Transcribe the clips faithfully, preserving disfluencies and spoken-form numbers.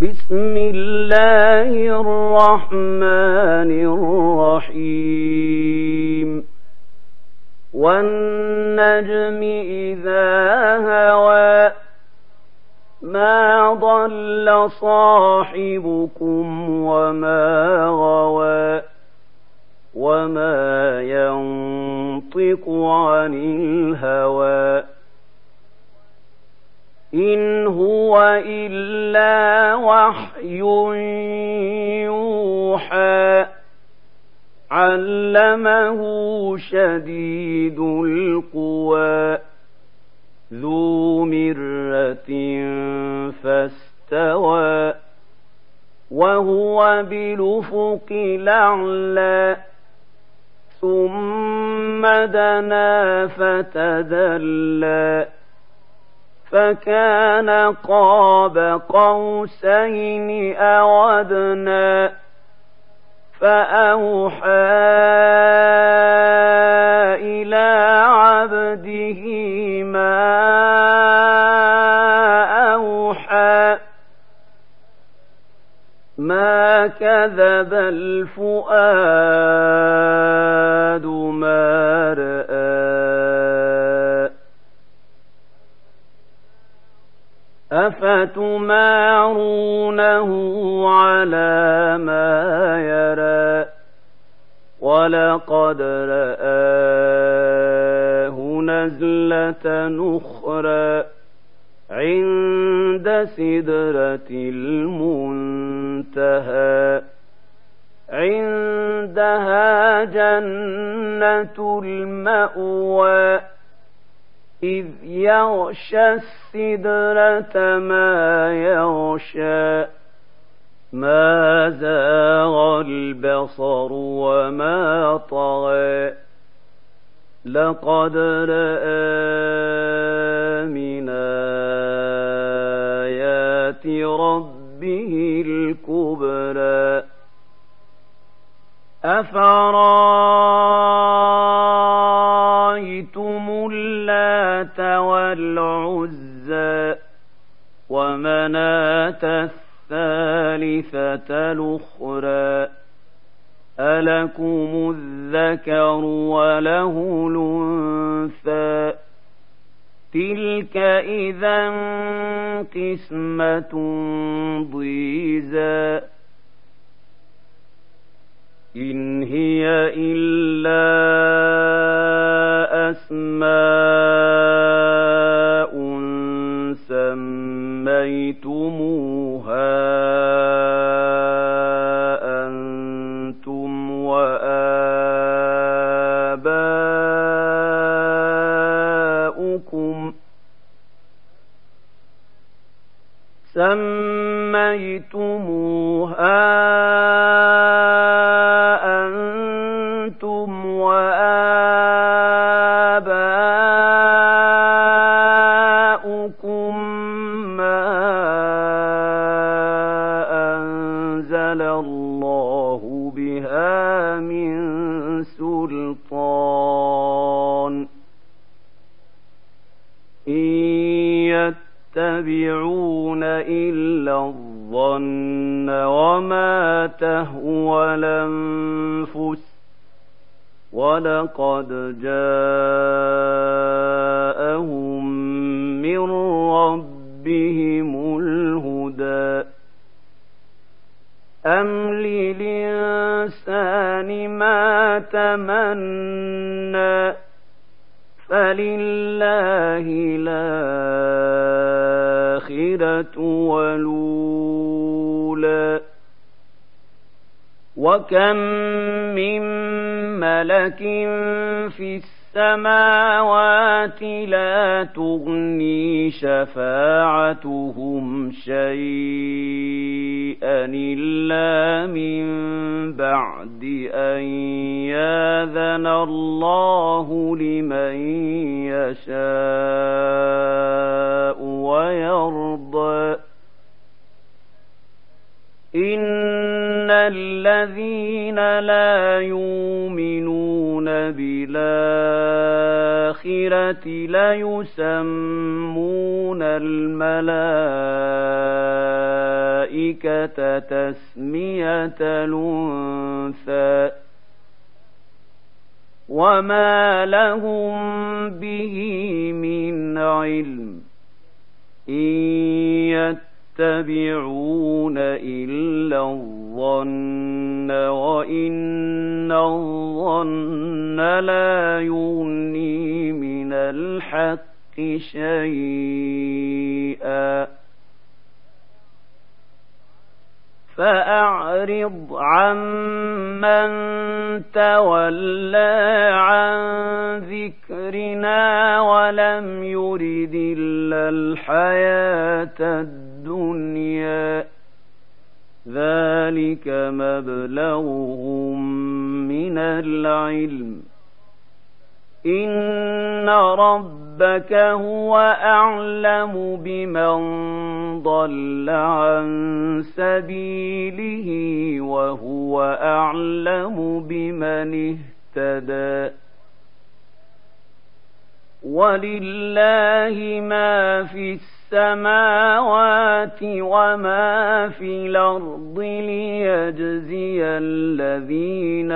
بسم الله الرحمن الرحيم والنجم إذا هوى ما ضل صاحبكم وما غوى وما ينطق عن الهوى إن هو إلا وحي يوحى علمه شديد القوى ذو مرة فاستوى وهو بالأفق الأعلى ثم دنا فتدلى فكان قاب قوسين أو أدنى فأوحى إلى عبده ما أوحى ما كذب الفؤاد ما رأى أفتمارونه على ما يرى ولقد رآه نزلة أخرى عند سدرة المنتهى عندها جنة المأوى إذ يغشى السدرة ما يغشى ما زاغ البصر وما طغى لقد رأى من آيات ربه الكبرى أفرأيتم اللات والعزى ومناة الثالثة الأخرى ألكم الذكر وله الأنثى تلك إذا قسمة ضيزى إن هي إلا أسماء سميتموها أنتم وآباؤكم سميتموها أنتم وآباؤكم ما أنزل الله بها من سلطان إن يتبعون إلا الظن وما تهوى الأنفس ولقد جاءهم من ربهم الهدى أم للإنسان ما تمنى فلله الآخرة والأولى وكم من ملك في السماوات لا تغني شفاعتهم شيئا إلا من بعد أن يأذن الله لمن يشاء ويرضى إن الذين لا يؤمنون بالآخرة ليسمون الملائكة الملائكة تسمية الأنثى وما لهم به من علم إن يتبعون إلا الظن وإن الظن لا يغني من الحق شيئا فأعرض عمن تولى عن ذكرنا ولم يرد إلا الحياة الدنيا ذلك مبلغهم من العلم إن ربك هو أعلم بمن ضل عن سبيله وهو أعلم بمن اهتدى ولله ما في السماوات وما في الأرض ليجزي الذين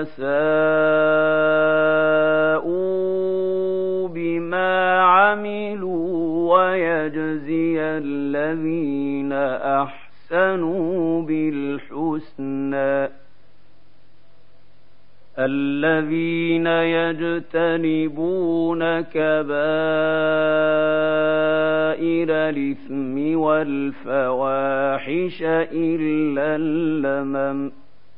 أساءوا بما عملوا ويجزي الذين أحسنوا بالحسنى الذين يجتنبون كبائر الإثم والفواحش إلا اللمم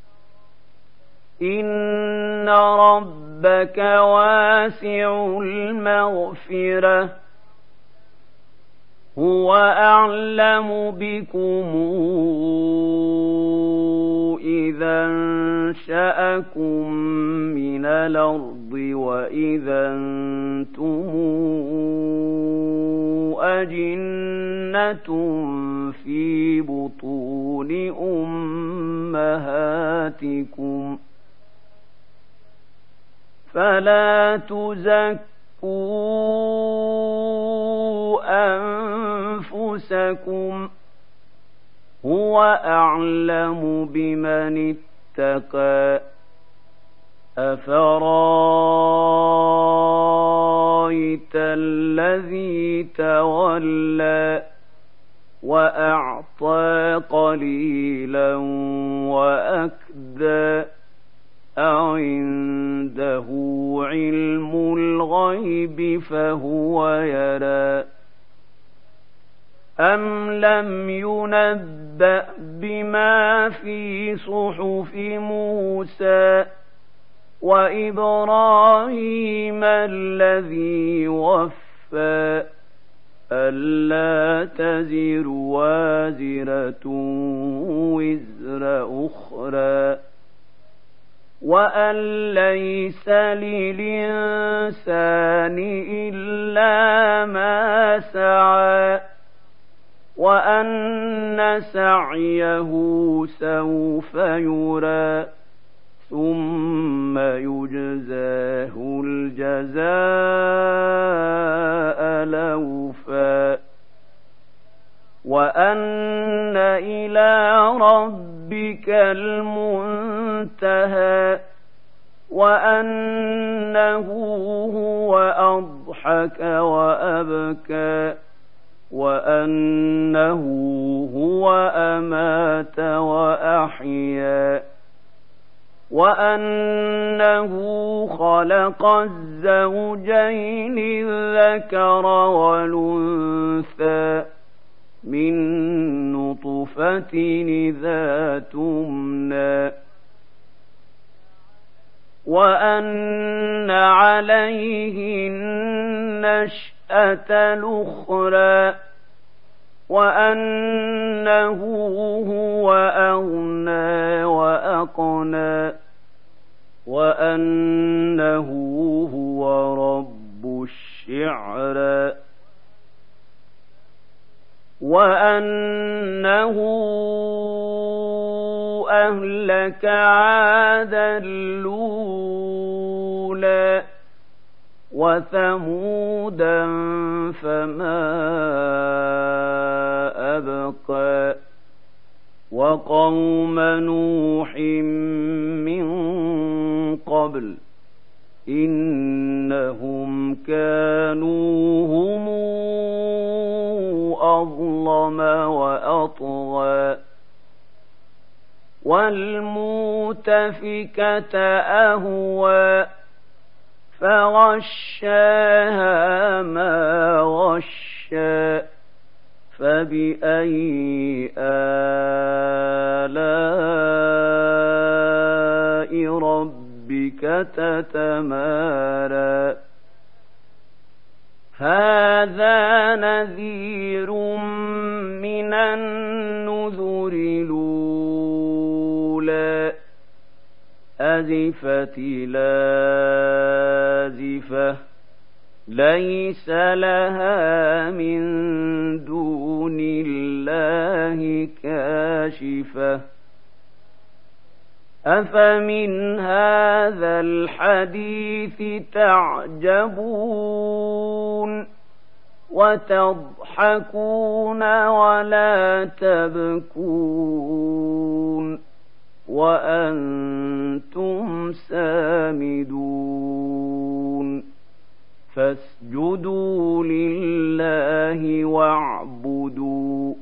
إن ربك واسع المغفرة هو أعلم بكم إذا أنشأكم من الأرض وإذا أنتم أجنة في بطون أمهاتكم فلا تزكوا أنفسكم هو أعلم بمن اتقى أفرايت الذي تولى وأعطى قليلا وأكدى أعنده علم الغيب فهو يرى أم لم ينبأ بما في صحف موسى وإبراهيم الذي وفى ألا تزر وازرة وزر أخرى وأن ليس للإنسان إلا ما سعى وأن سعيه سوف يرى ثم يجزاه الجزاء الأوفى وأن إلى ربك المنتهى وأنه هو أضحك وأبكى وأنه هو أمات وأحيا وأنه خلق الزوجين الذكر والأنثى من نطفة إذا تمنى وأن عليه النشأة الأخرى وأنه هو أغنى وأقنى وأنه هو رب الشعرى وأنه أهلك عادا الأولى وثمودا فما أبقى وقوم نوح من قبل إنهم كانوا هم أظلم وأطغى والمؤتفكة أهوى فغشاها ما غشى فبأي آلاء ربك تتمارى هذا نذير من النذر الأولى أزفت لازفة ليس لها من دون الله كاشفة أفمن هذا الحديث تعجبون وتضحكون ولا تبكون وأنتم سامدون فاسجدوا لله واعبدوا